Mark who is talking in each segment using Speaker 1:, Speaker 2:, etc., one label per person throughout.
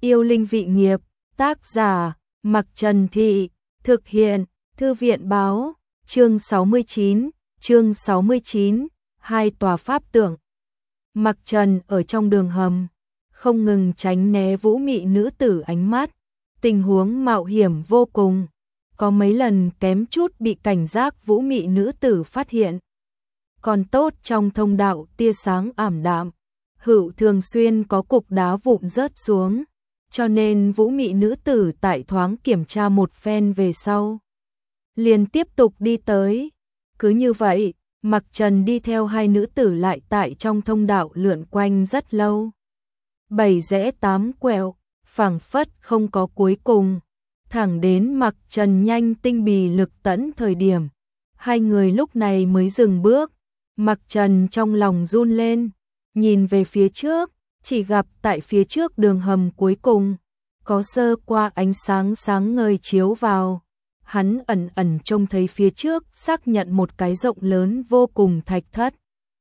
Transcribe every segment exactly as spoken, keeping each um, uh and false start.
Speaker 1: Yêu linh vị nghiệp, tác giả, Mặc Trần Thị, thực hiện, Thư viện báo, chương sáu mươi chín, chương sáu mươi chín, hai tòa pháp tượng. Mặc Trần ở trong đường hầm, không ngừng tránh né vũ mị nữ tử ánh mắt, tình huống mạo hiểm vô cùng, có mấy lần kém chút bị cảnh giác vũ mị nữ tử phát hiện. Còn tốt trong thông đạo tia sáng ảm đạm, hữu thường xuyên có cục đá vụn rớt xuống, cho nên vũ mị nữ tử tại thoáng kiểm tra một phen về sau, liền tiếp tục đi tới. Cứ như vậy, Mặc Trần đi theo hai nữ tử lại tại trong thông đạo lượn quanh rất lâu. Bảy rẽ tám quẹo, phảng phất không có cuối cùng, thẳng đến Mặc Trần nhanh tinh bì lực tẫn thời điểm, hai người lúc này mới dừng bước. Mặc Trần trong lòng run lên, nhìn về phía trước, chỉ gặp tại phía trước đường hầm cuối cùng, có sơ qua ánh sáng sáng ngời chiếu vào. Hắn ẩn ẩn trông thấy phía trước xác nhận một cái rộng lớn vô cùng thạch thất.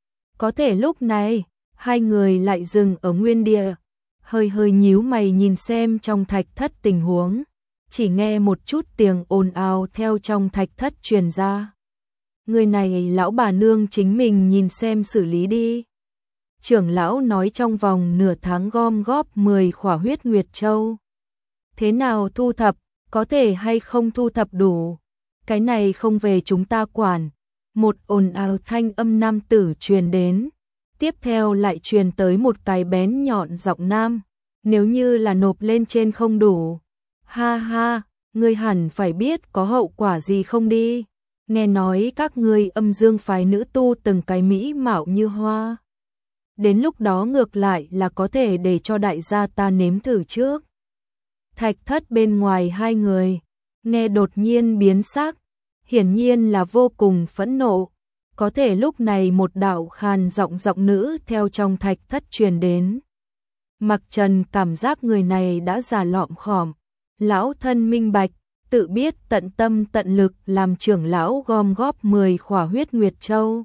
Speaker 1: Có thể lúc này, hai người lại dừng ở nguyên địa, hơi hơi nhíu mày nhìn xem trong thạch thất tình huống, chỉ nghe một chút tiếng ồn ào theo trong thạch thất truyền ra. Người này lão bà nương chính mình nhìn xem xử lý đi. Trưởng lão nói trong vòng nửa tháng gom góp mười khỏa huyết nguyệt châu. Thế nào thu thập, có thể hay không thu thập đủ, cái này không về chúng ta quản. Một ồn ào thanh âm nam tử truyền đến, tiếp theo lại truyền tới một cái bén nhọn giọng nam, nếu như là nộp lên trên không đủ. Ha ha, ngươi hẳn phải biết có hậu quả gì không đi. Nghe nói các ngươi âm dương phái nữ tu từng cái mỹ mạo như hoa. Đến lúc đó ngược lại là có thể để cho đại gia ta nếm thử trước. Thạch thất bên ngoài hai người, nghe đột nhiên biến sắc, hiển nhiên là vô cùng phẫn nộ. Có thể lúc này một đạo khàn giọng giọng nữ theo trong thạch thất truyền đến. Mặc Trần cảm giác người này đã già lọm khòm, lão thân minh bạch, tự biết tận tâm tận lực làm trưởng lão gom góp mười khỏa huyết nguyệt châu.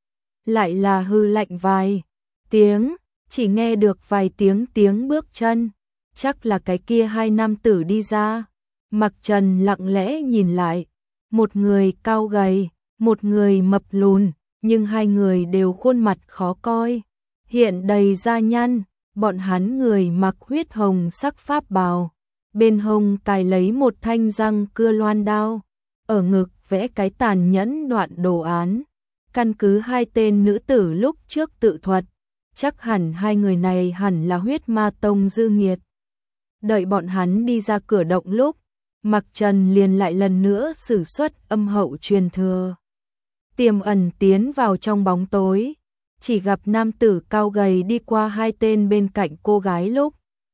Speaker 1: Lại là hư lạnh vài tiếng, chỉ nghe được vài tiếng tiếng bước chân, chắc là cái kia hai nam tử đi ra. Mặc Trần lặng lẽ nhìn lại, một người cao gầy, một người mập lùn, nhưng hai người đều khuôn mặt khó coi, hiện đầy da nhăn. Bọn hắn người mặc huyết hồng sắc pháp bào, bên hông cài lấy một thanh răng cưa loan đao, ở ngực vẽ cái tàn nhẫn đoạn đồ án. Căn cứ hai tên nữ tử lúc trước tự thuật, chắc hẳn hai người này hẳn là huyết ma tông dư nghiệt. Đợi bọn hắn đi ra cửa động lúc, Mặc Trần liền lại lần nữa sử xuất âm hậu truyền thừa, tiềm ẩn tiến vào trong bóng tối, chỉ gặp nam tử cao gầy đi qua hai tên bên cạnh cô gái lúc.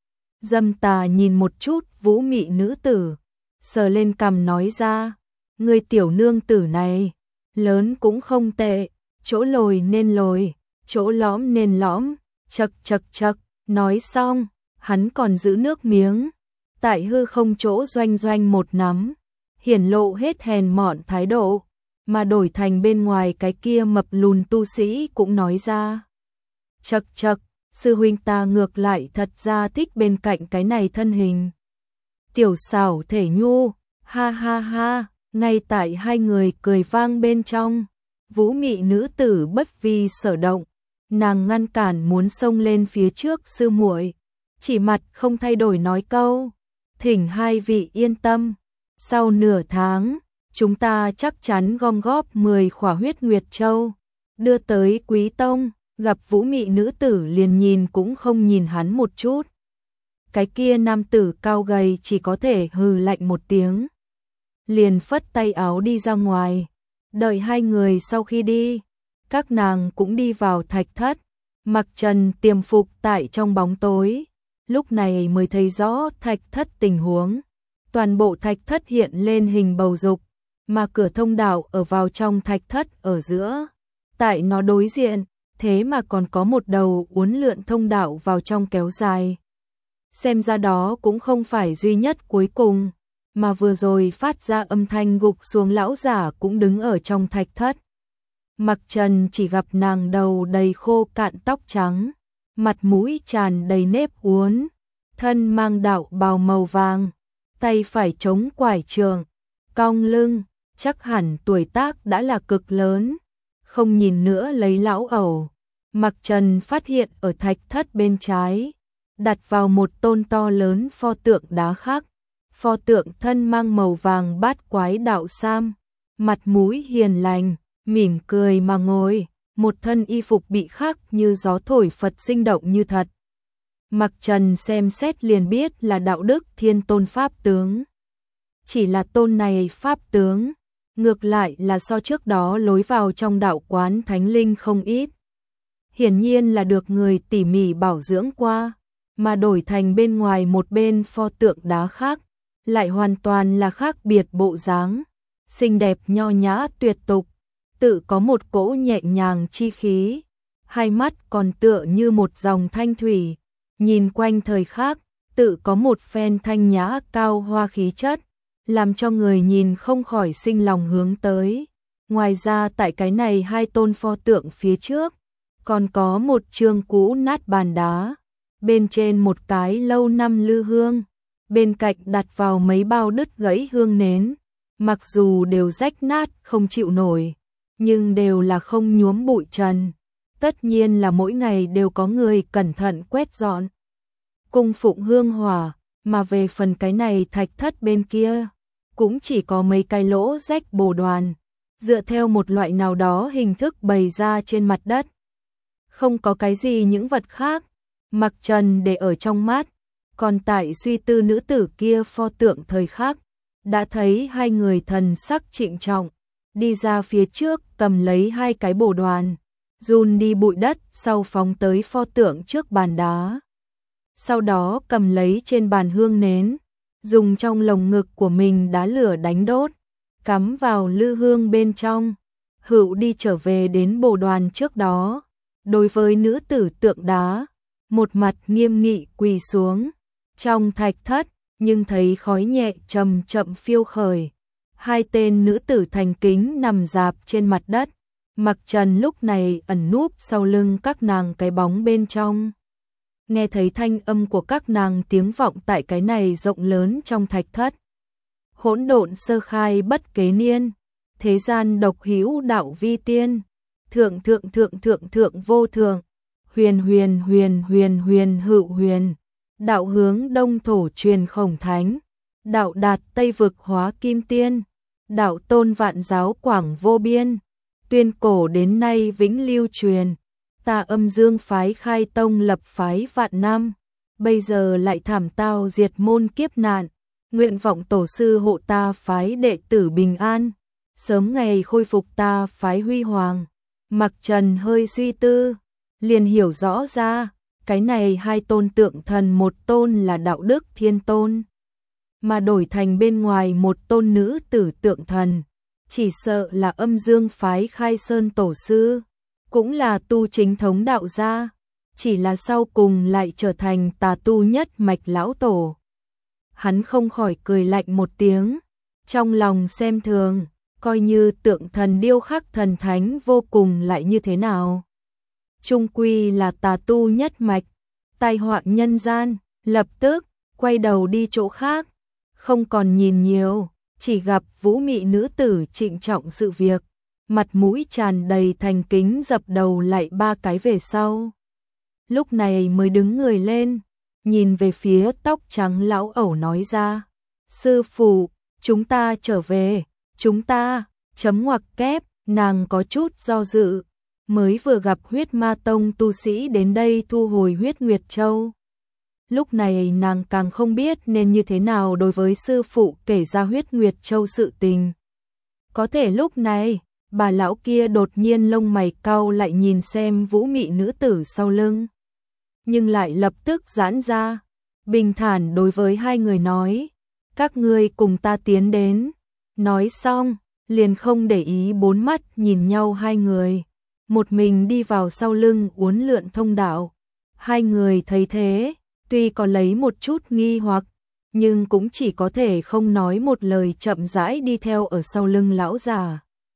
Speaker 1: Dâm tà nhìn một chút vũ mị nữ tử, sờ lên cằm nói ra, người tiểu nương tử này, lớn cũng không tệ, chỗ lồi nên lồi, chỗ lõm nên lõm, chật chật chật. Nói xong, hắn còn giữ nước miếng, tại hư không chỗ doanh doanh một nắm, hiển lộ hết hèn mọn thái độ, mà đổi thành bên ngoài cái kia mập lùn tu sĩ cũng nói ra. Chật chật, sư huynh ta ngược lại thật ra thích bên cạnh cái này thân hình tiểu xảo thể nhu, ha ha ha. Ngay tại hai người cười vang bên trong, vũ mị nữ tử bất vi sở động, nàng ngăn cản muốn xông lên phía trước sư muội, chỉ mặt không thay đổi nói câu, thỉnh hai vị yên tâm, sau nửa tháng, chúng ta chắc chắn gom góp mười khỏa huyết nguyệt châu, đưa tới Quý Tông. Gặp vũ mị nữ tử liền nhìn cũng không nhìn hắn một chút. Cái kia nam tử cao gầy chỉ có thể hừ lạnh một tiếng, liền phất tay áo đi ra ngoài. Đợi hai người sau khi đi, các nàng cũng đi vào thạch thất. Mặc Trần tiềm phục tại trong bóng tối, lúc này mới thấy rõ thạch thất tình huống. Toàn bộ thạch thất hiện lên hình bầu dục, mà cửa thông đạo ở vào trong thạch thất ở giữa. Tại nó đối diện, thế mà còn có một đầu uốn lượn thông đạo vào trong kéo dài. Xem ra đó cũng không phải duy nhất cuối cùng, mà vừa rồi phát ra âm thanh gục xuống lão giả cũng đứng ở trong thạch thất. Mặc Trần chỉ gặp nàng đầu đầy khô cạn tóc trắng, mặt mũi tràn đầy nếp uốn, thân mang đạo bào màu vàng, tay phải chống quải trường, cong lưng, chắc hẳn tuổi tác đã là cực lớn. Không nhìn nữa lấy lão ẩu, Mặc Trần phát hiện ở thạch thất bên trái, đặt vào một tôn to lớn pho tượng đá khác. Pho tượng thân mang màu vàng bát quái đạo sam, mặt mũi hiền lành, mỉm cười mà ngồi, một thân y phục bị khắc như gió thổi phật sinh động như thật. Mặc Trần xem xét liền biết là đạo đức thiên tôn pháp tướng. Chỉ là tôn này pháp tướng, ngược lại là so trước đó lối vào trong đạo quán thánh linh không ít. Hiển nhiên là được người tỉ mỉ bảo dưỡng qua, mà đổi thành bên ngoài một bên pho tượng đá khác, lại hoàn toàn là khác biệt bộ dáng, xinh đẹp nho nhã tuyệt tục, tự có một cỗ nhẹ nhàng chi khí, hai mắt còn tựa như một dòng thanh thủy, nhìn quanh thời khắc, tự có một phen thanh nhã cao hoa khí chất, làm cho người nhìn không khỏi sinh lòng hướng tới. Ngoài ra tại cái này hai tôn pho tượng phía trước, còn có một chương cũ nát bàn đá, bên trên một cái lâu năm lư hương, bên cạnh đặt vào mấy bao đứt gãy hương nến, mặc dù đều rách nát không chịu nổi, nhưng đều là không nhuốm bụi trần, tất nhiên là mỗi ngày đều có người cẩn thận quét dọn, cung phụng hương hỏa, mà về phần cái này thạch thất bên kia, cũng chỉ có mấy cái lỗ rách bồ đoàn, dựa theo một loại nào đó hình thức bày ra trên mặt đất. Không có cái gì những vật khác, Mặc Trần để ở trong mắt, còn tại suy tư nữ tử kia pho tượng thời khắc, đã thấy hai người thần sắc trịnh trọng, đi ra phía trước cầm lấy hai cái bồ đoàn, run đi bụi đất sau phóng tới pho tượng trước bàn đá. Sau đó cầm lấy trên bàn hương nến, dùng trong lồng ngực của mình đá lửa đánh đốt, cắm vào lư hương bên trong, hữu đi trở về đến bồ đoàn trước đó. Đối với nữ tử tượng đá, một mặt nghiêm nghị quỳ xuống, trong thạch thất, nhưng thấy khói nhẹ chậm chậm phiêu khởi. Hai tên nữ tử thành kính nằm dạp trên mặt đất, Mặc Trần lúc này ẩn núp sau lưng các nàng cái bóng bên trong. Nghe thấy thanh âm của các nàng tiếng vọng tại cái này rộng lớn trong thạch thất. Hỗn độn sơ khai bất kế niên, thế gian độc hữu đạo vi tiên, thượng thượng thượng thượng thượng vô thượng, huyền huyền huyền huyền huyền hữu huyền, đạo hướng đông thổ truyền khổng thánh, đạo đạt tây vực hóa kim tiên, đạo tôn vạn giáo quảng vô biên, tuyên cổ đến nay vĩnh lưu truyền. Ta âm dương phái khai tông lập phái vạn năm, bây giờ lại thảm tao diệt môn kiếp nạn, nguyện vọng tổ sư hộ ta phái đệ tử bình an, sớm ngày khôi phục ta phái huy hoàng. Mặc Trần hơi suy tư, liền hiểu rõ ra, cái này hai tôn tượng thần, một tôn là đạo đức thiên tôn, mà đổi thành bên ngoài một tôn nữ tử tượng thần, chỉ sợ là âm dương phái khai sơn tổ sư, cũng là tu chính thống đạo gia, chỉ là sau cùng lại trở thành tà tu nhất mạch lão tổ. Hắn không khỏi cười lạnh một tiếng, trong lòng xem thường, coi như tượng thần điêu khắc thần thánh vô cùng lại như thế nào. Trung quy là tà tu nhất mạch, tai họa nhân gian, lập tức quay đầu đi chỗ khác, không còn nhìn nhiều, chỉ gặp vũ mị nữ tử trịnh trọng sự việc, mặt mũi tràn đầy thành kính dập đầu lại ba cái về sau. Lúc này mới đứng người lên, nhìn về phía tóc trắng lão ẩu nói ra, sư phụ, chúng ta trở về, chúng ta, chấm ngoặc kép, nàng có chút do dự, mới vừa gặp huyết ma tông tu sĩ đến đây thu hồi huyết nguyệt châu. Lúc này nàng càng không biết nên như thế nào đối với sư phụ kể ra huyết nguyệt châu sự tình. Có thể lúc này, bà lão kia đột nhiên lông mày cau lại nhìn xem vũ mị nữ tử sau lưng, nhưng lại lập tức giãn ra, bình thản đối với hai người nói, các ngươi cùng ta tiến đến. Nói xong, liền không để ý bốn mắt nhìn nhau hai người, một mình đi vào sau lưng uốn lượn thông đạo. Hai người thấy thế, tuy có lấy một chút nghi hoặc, nhưng cũng chỉ có thể không nói một lời chậm rãi đi theo ở sau lưng lão già.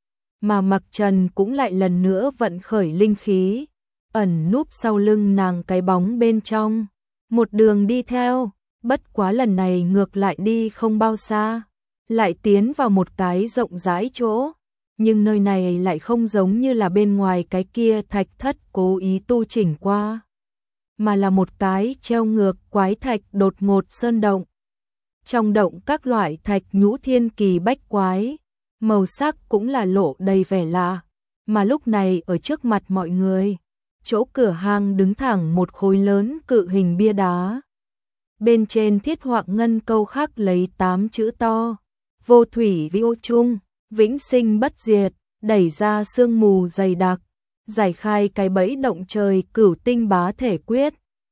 Speaker 1: Mà Mặc Trần cũng lại lần nữa vận khởi linh khí, ẩn núp sau lưng nàng cái bóng bên trong, một đường đi theo, bất quá lần này ngược lại đi không bao xa, lại tiến vào một cái rộng rãi chỗ, nhưng nơi này lại không giống như là bên ngoài cái kia thạch thất cố ý tu chỉnh qua, mà là một cái treo ngược quái thạch đột ngột sơn động. Trong động các loại thạch nhũ thiên kỳ bách quái, màu sắc cũng là lộ đầy vẻ lạ, mà lúc này ở trước mặt mọi người, chỗ cửa hang đứng thẳng một khối lớn cự hình bia đá. Bên trên thiết họa ngân câu khắc lấy tám chữ to: vô thủy vi ô chung, vĩnh sinh bất diệt, đẩy ra sương mù dày đặc, giải khai cái bẫy động trời cửu tinh bá thể quyết,